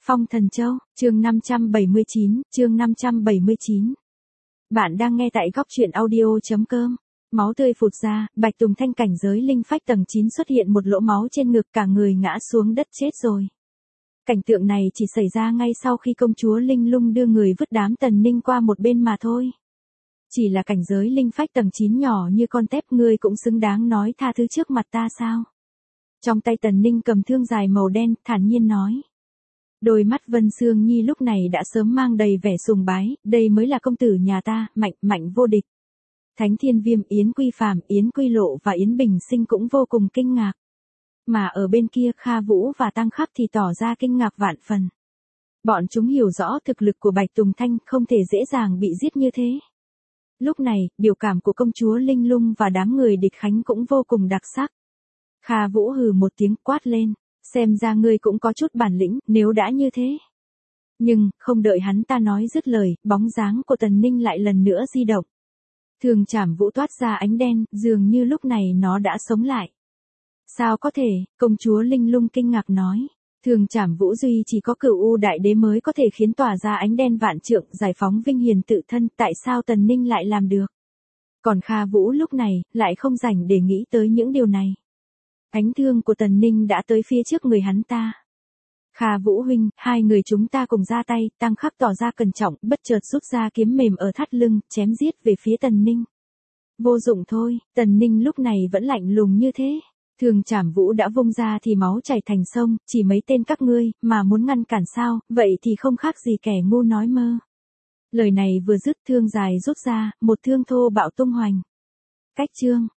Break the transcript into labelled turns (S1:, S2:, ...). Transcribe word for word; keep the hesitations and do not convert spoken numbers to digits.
S1: Phong Thần Châu, chương năm trăm bảy mươi chín, chương năm trăm bảy mươi chín. Bạn đang nghe tại góc truyện audio chấm com. Máu tươi phụt ra, Bạch Tùng Thanh cảnh giới linh phách tầng chín xuất hiện một lỗ máu trên ngực, cả người ngã xuống đất chết rồi. Cảnh tượng này chỉ xảy ra ngay sau khi công chúa Linh Lung đưa người vứt đám Tần Ninh qua một bên mà thôi. Chỉ là cảnh giới linh phách tầng chín nhỏ như con tép, ngươi cũng xứng đáng nói tha thứ trước mặt ta sao? Trong tay Tần Ninh cầm thương dài màu đen, thản nhiên nói. Đôi mắt Vân Sương Nhi lúc này đã sớm mang đầy vẻ sùng bái, đây mới là công tử nhà ta, mạnh, mạnh vô địch. Thánh Thiên Viêm, Yến Quy Phàm, Yến Quy Lộ và Yến Bình Sinh cũng vô cùng kinh ngạc. Mà ở bên kia Kha Vũ và Tăng Khắc thì tỏ ra kinh ngạc vạn phần. Bọn chúng hiểu rõ thực lực của Bạch Tùng Thanh không thể dễ dàng bị giết như thế. Lúc này, biểu cảm của công chúa Linh Lung và đám người địch khánh cũng vô cùng đặc sắc. Kha Vũ hừ một tiếng quát lên. Xem ra ngươi cũng có chút bản lĩnh, nếu đã như thế. Nhưng, không đợi hắn ta nói dứt lời, bóng dáng của Tần Ninh lại lần nữa di động. Thường Trảm Vũ toát ra ánh đen, dường như lúc này nó đã sống lại. Sao có thể, công chúa Linh Lung kinh ngạc nói. Thường Trảm Vũ duy chỉ có Cửu U Đại Đế mới có thể khiến tỏa ra ánh đen vạn trượng, giải phóng vinh hiền tự thân, tại sao Tần Ninh lại làm được? Còn Kha Vũ lúc này, lại không rảnh để nghĩ tới những điều này. Ánh thương của Tần Ninh đã tới phía trước người hắn ta. Kha Vũ huynh, hai người chúng ta cùng ra tay, Tăng Khắc tỏ ra cẩn trọng, bất chợt rút ra kiếm mềm ở thắt lưng, chém giết về phía Tần Ninh. Vô dụng thôi, Tần Ninh lúc này vẫn lạnh lùng như thế. Thường Trảm Vũ đã vung ra thì máu chảy thành sông, chỉ mấy tên các ngươi, mà muốn ngăn cản sao, vậy thì không khác gì kẻ ngu nói mơ. Lời này vừa dứt, thương dài rút ra, một thương thô bạo tung hoành. Cách chương,